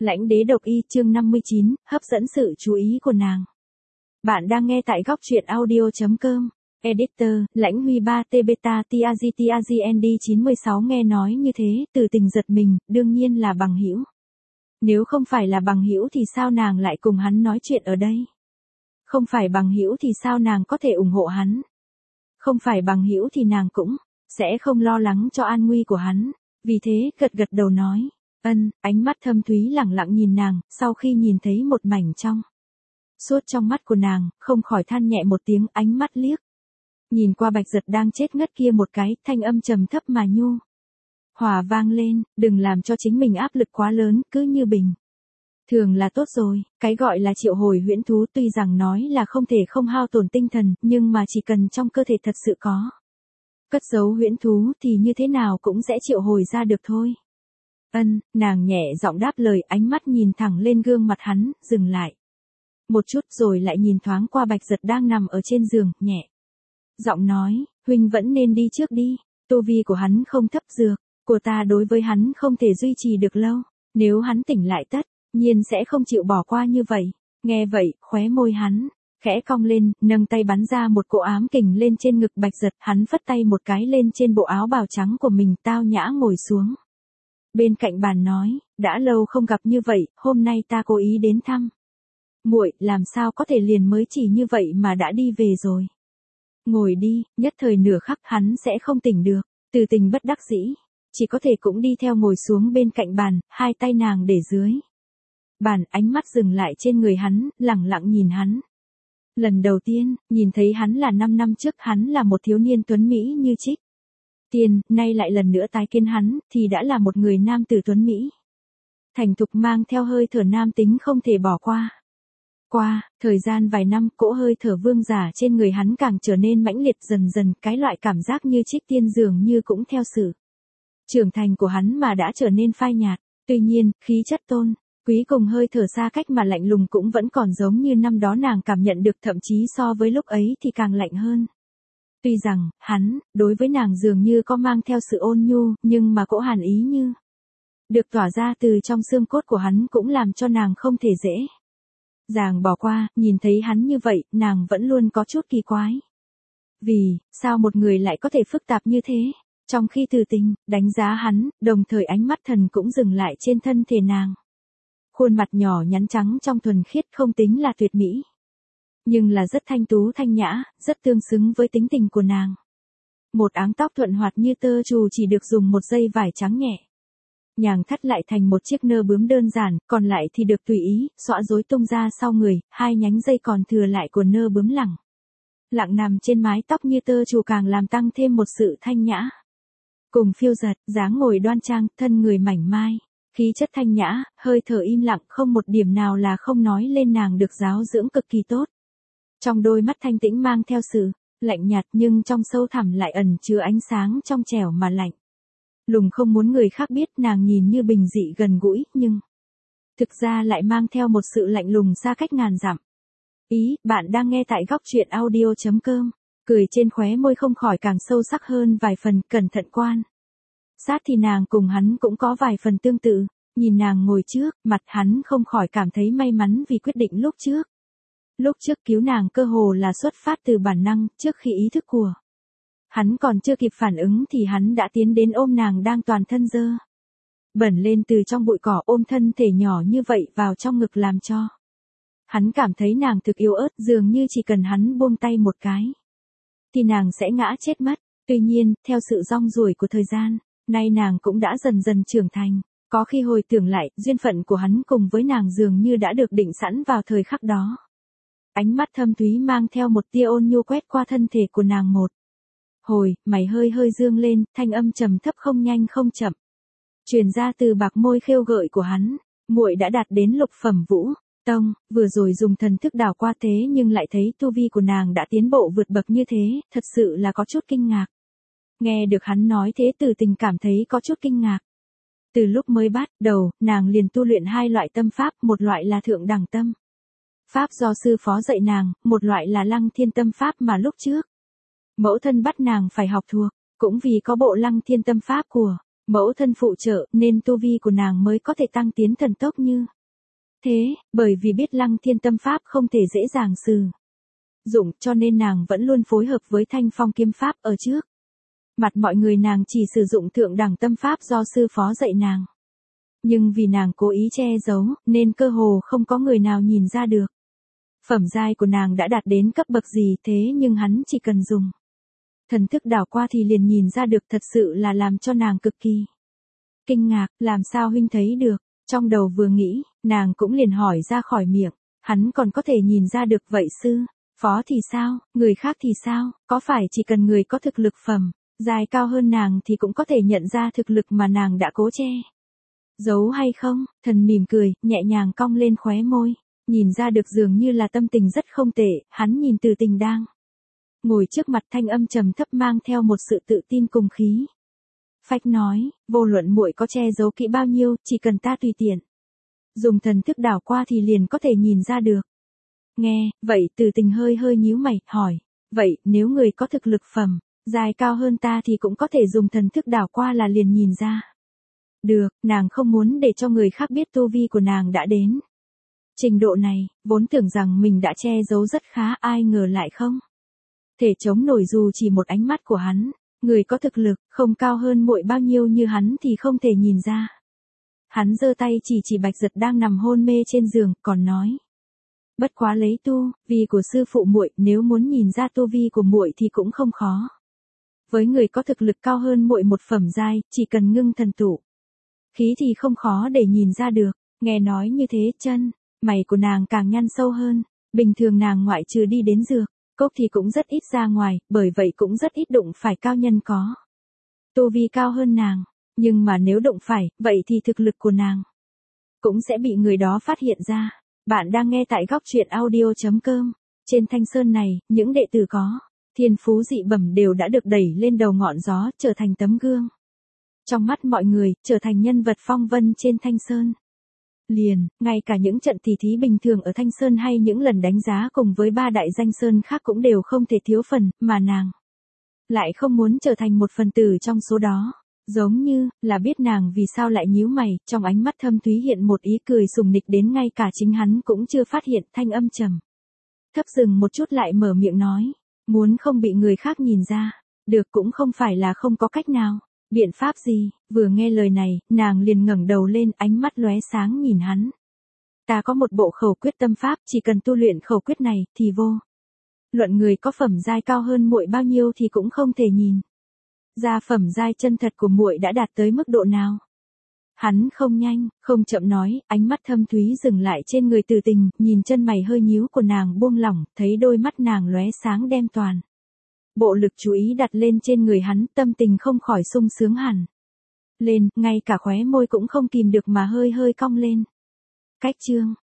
Lãnh đế độc y chương 59, hấp dẫn sự chú ý của nàng. Bạn đang nghe tại góc truyện audio.com. Editor, Lãnh Huy 3T Beta TAGTAGND 916 nghe nói như thế, Từ Tình giật mình, đương nhiên là bằng hữu. Nếu không phải là bằng hữu thì sao nàng lại cùng hắn nói chuyện ở đây? Không phải bằng hữu thì sao nàng có thể ủng hộ hắn? Không phải bằng hữu thì nàng cũng sẽ không lo lắng cho an nguy của hắn. Vì thế, gật gật đầu nói. Ánh mắt thâm thúy lẳng lặng nhìn nàng, sau khi nhìn thấy một mảnh trong suốt trong mắt của nàng, không khỏi than nhẹ một tiếng, ánh mắt liếc. Nhìn qua Bạch Giật đang chết ngất kia một cái, thanh âm trầm thấp mà nhu hòa vang lên, đừng làm cho chính mình áp lực quá lớn, cứ như bình thường là tốt rồi. Cái gọi là triệu hồi huyễn thú tuy rằng nói là không thể không hao tổn tinh thần, nhưng mà chỉ cần trong cơ thể thật sự có cất giấu huyễn thú thì như thế nào cũng sẽ triệu hồi ra được thôi. Nàng nhẹ giọng đáp lời, ánh mắt nhìn thẳng lên gương mặt hắn, dừng lại một chút rồi lại nhìn thoáng qua Bạch Giật đang nằm ở trên giường, nhẹ giọng nói, huynh vẫn nên đi trước đi, tu vi của hắn không thấp, dược của ta đối với hắn không thể duy trì được lâu, nếu hắn tỉnh lại tất nhiên sẽ không chịu bỏ qua như vậy. Nghe vậy, khóe môi hắn khẽ cong lên, nâng tay bắn ra một cỗ ám kình lên trên ngực Bạch Giật, hắn phất tay một cái lên trên bộ áo bào trắng của mình, tao nhã ngồi xuống bên cạnh bàn nói, đã lâu không gặp như vậy, hôm nay ta cố ý đến thăm muội, làm sao có thể liền mới chỉ như vậy mà đã đi về rồi. Ngồi đi, nhất thời nửa khắc hắn sẽ không tỉnh được. Từ Tình bất đắc dĩ, chỉ có thể cũng đi theo ngồi xuống bên cạnh bàn, hai tay nàng để dưới bàn, ánh mắt dừng lại trên người hắn, lẳng lặng nhìn hắn. Lần đầu tiên, nhìn thấy hắn là 5 năm trước, hắn là một thiếu niên tuấn mỹ như trích tiên, nay lại lần nữa tái kiến hắn, thì đã là một người nam tử tuấn mỹ. Thành thục, mang theo hơi thở nam tính không thể bỏ qua. Qua thời gian vài năm, cỗ hơi thở vương giả trên người hắn càng trở nên mãnh liệt, dần dần cái loại cảm giác như trích tiên dường như cũng theo sự trưởng thành của hắn mà đã trở nên phai nhạt. Tuy nhiên, khí chất tôn quý cùng hơi thở xa cách mà lạnh lùng cũng vẫn còn giống như năm đó nàng cảm nhận được, thậm chí so với lúc ấy thì càng lạnh hơn. Tuy rằng, hắn, đối với nàng dường như có mang theo sự ôn nhu, nhưng mà cỗ hàn ý như được tỏa ra từ trong xương cốt của hắn cũng làm cho nàng không thể dễ dàng bỏ qua. Nhìn thấy hắn như vậy, nàng vẫn luôn có chút kỳ quái. Vì sao một người lại có thể phức tạp như thế? Trong khi Từ Tình đánh giá hắn, đồng thời ánh mắt thần cũng dừng lại trên thân thể nàng. Khuôn mặt nhỏ nhắn trắng trong thuần khiết, không tính là tuyệt mỹ, nhưng là rất thanh tú thanh nhã, rất tương xứng với tính tình của nàng. Một áng tóc thuận hoạt như tơ trù chỉ được dùng một dây vải trắng nhẹ nhàng thắt lại thành một chiếc nơ bướm đơn giản, còn lại thì được tùy ý xõa rối tung ra sau người, hai nhánh dây còn thừa lại của nơ bướm lẳng lặng nằm trên mái tóc như tơ trù càng làm tăng thêm một sự thanh nhã cùng phiêu dật. Dáng ngồi đoan trang, thân người mảnh mai, khí chất thanh nhã, hơi thở im lặng, không một điểm nào là không nói lên nàng được giáo dưỡng cực kỳ tốt. Trong đôi mắt thanh tĩnh mang theo sự lạnh nhạt, nhưng trong sâu thẳm lại ẩn chứa ánh sáng trong trẻo mà lạnh lùng, không muốn người khác biết. Nàng nhìn như bình dị gần gũi, nhưng thực ra lại mang theo một sự lạnh lùng xa cách ngàn dặm. Bạn đang nghe tại góc truyện audio.com. Cười trên khóe môi không khỏi càng sâu sắc hơn vài phần, cẩn thận quan sát thì nàng cùng hắn cũng có vài phần tương tự. Nhìn nàng ngồi trước mặt hắn, không khỏi cảm thấy may mắn vì quyết định lúc trước. Lúc trước cứu nàng cơ hồ là xuất phát từ bản năng, trước khi ý thức của hắn còn chưa kịp phản ứng thì hắn đã tiến đến ôm nàng đang toàn thân dơ bẩn lên từ trong bụi cỏ, ôm thân thể nhỏ như vậy vào trong ngực, làm cho hắn cảm thấy nàng thực yếu ớt, dường như chỉ cần hắn buông tay một cái thì nàng sẽ ngã chết mất. Tuy nhiên, theo sự rong ruổi của thời gian, nay nàng cũng đã dần dần trưởng thành. Có khi hồi tưởng lại, duyên phận của hắn cùng với nàng dường như đã được định sẵn vào thời khắc đó. Ánh mắt thâm thúy mang theo một tia ôn nhu quét qua thân thể của nàng một hồi, mày hơi hơi dương lên, thanh âm trầm thấp không nhanh không chậm truyền ra từ bạc môi khêu gợi của hắn. Muội đã đạt đến lục phẩm vũ tông, vừa rồi dùng thần thức đảo qua thế nhưng lại thấy tu vi của nàng đã tiến bộ vượt bậc như thế, thật sự là có chút kinh ngạc. Nghe được hắn nói thế, Từ Tình cảm thấy có chút kinh ngạc. Từ lúc mới bắt đầu, nàng liền tu luyện hai loại tâm pháp, một loại là thượng đẳng tâm pháp do sư phó dạy nàng, một loại là lăng thiên tâm pháp mà lúc trước mẫu thân bắt nàng phải học thuộc, cũng vì có bộ lăng thiên tâm pháp của Mẫu thân phụ trợ nên tu vi của nàng mới có thể tăng tiến thần tốc như thế, bởi vì biết Lăng Thiên tâm pháp không thể dễ dàng sử dụng cho nên nàng vẫn luôn phối hợp với Thanh Phong kiếm pháp ở trước. Mặt mọi người nàng chỉ sử dụng thượng đẳng tâm pháp do sư phó dạy nàng. Nhưng vì nàng cố ý che giấu nên cơ hồ không có người nào nhìn ra được. Phẩm giai của nàng đã đạt đến cấp bậc gì thế nhưng hắn chỉ cần dùng thần thức đảo qua thì liền nhìn ra được, thật sự là làm cho nàng cực kỳ kinh ngạc. Làm sao huynh thấy được? Trong đầu vừa nghĩ, nàng cũng liền hỏi ra khỏi miệng. Hắn còn có thể nhìn ra được vậy sư phó thì sao, người khác thì sao, có phải chỉ cần người có thực lực phẩm giai cao hơn nàng thì cũng có thể nhận ra thực lực mà nàng đã cố che giấu hay không? Thần mỉm cười, nhẹ nhàng cong lên khóe môi. Nhìn ra được dường như là tâm tình rất không tệ, hắn nhìn Từ Tình đang ngồi trước mặt, thanh âm trầm thấp mang theo một sự tự tin cùng khí phách nói, vô luận muội có che giấu kỹ bao nhiêu, chỉ cần ta tùy tiện dùng thần thức đảo qua thì liền có thể nhìn ra được. Nghe, vậy Từ Tình hơi hơi nhíu mày, hỏi, vậy nếu người có thực lực phẩm giai cao hơn ta thì cũng có thể dùng thần thức đảo qua là liền nhìn ra được. Nàng không muốn để cho người khác biết tu vi của nàng đã đến trình độ này, vốn tưởng rằng mình đã che giấu rất khá, ai ngờ lại không thể chống nổi dù chỉ một ánh mắt của hắn. Người có thực lực không cao hơn muội bao nhiêu như hắn thì không thể nhìn ra. Hắn giơ tay chỉ Bạch Giật đang nằm hôn mê trên giường, còn nói, bất quá lấy tu vi của sư phụ muội, nếu muốn nhìn ra tu vi của muội thì cũng không khó. Với người có thực lực cao hơn muội một phẩm giai, chỉ cần ngưng thần tụ khí thì không khó để nhìn ra được. Nghe nói như thế, chân mày của nàng càng nhăn sâu hơn. Bình thường nàng ngoại trừ đi đến dược cốc thì cũng rất ít ra ngoài, bởi vậy cũng rất ít đụng phải cao nhân có tu vi cao hơn nàng. Nhưng mà nếu đụng phải, vậy thì thực lực của nàng cũng sẽ bị người đó phát hiện ra. Bạn đang nghe tại góc truyện audio.com. Trên Thanh Sơn này, những đệ tử có thiên phú dị bẩm đều đã được đẩy lên đầu ngọn gió, trở thành tấm gương trong mắt mọi người, trở thành nhân vật phong vân trên Thanh Sơn. Liền, ngay cả những trận tỷ thí bình thường ở Thanh Sơn hay những lần đánh giá cùng với ba đại danh sơn khác cũng đều không thể thiếu phần, mà nàng lại không muốn trở thành một phần tử trong số đó. Giống như là biết nàng vì sao lại nhíu mày, trong ánh mắt thâm thúy hiện một ý cười sùng nịch đến ngay cả chính hắn cũng chưa phát hiện. Thanh âm trầm thấp dừng một chút lại mở miệng nói, muốn không bị người khác nhìn ra được cũng không phải là không có cách nào. Biện pháp gì? Vừa nghe lời này, nàng liền ngẩng đầu lên, ánh mắt lóe sáng nhìn hắn. Ta có một bộ khẩu quyết tâm pháp, chỉ cần tu luyện khẩu quyết này thì vô luận người có phẩm giai cao hơn muội bao nhiêu thì cũng không thể nhìn ra phẩm giai chân thật của muội đã đạt tới mức độ nào. Hắn không nhanh, không chậm nói, ánh mắt thâm thúy dừng lại trên người Từ Tình, nhìn chân mày hơi nhíu của nàng buông lỏng, thấy đôi mắt nàng lóe sáng đem toàn bộ lực chú ý đặt lên trên người hắn, tâm tình không khỏi sung sướng hẳn lên, ngay cả khóe môi cũng không kìm được mà hơi hơi cong lên. Cách chương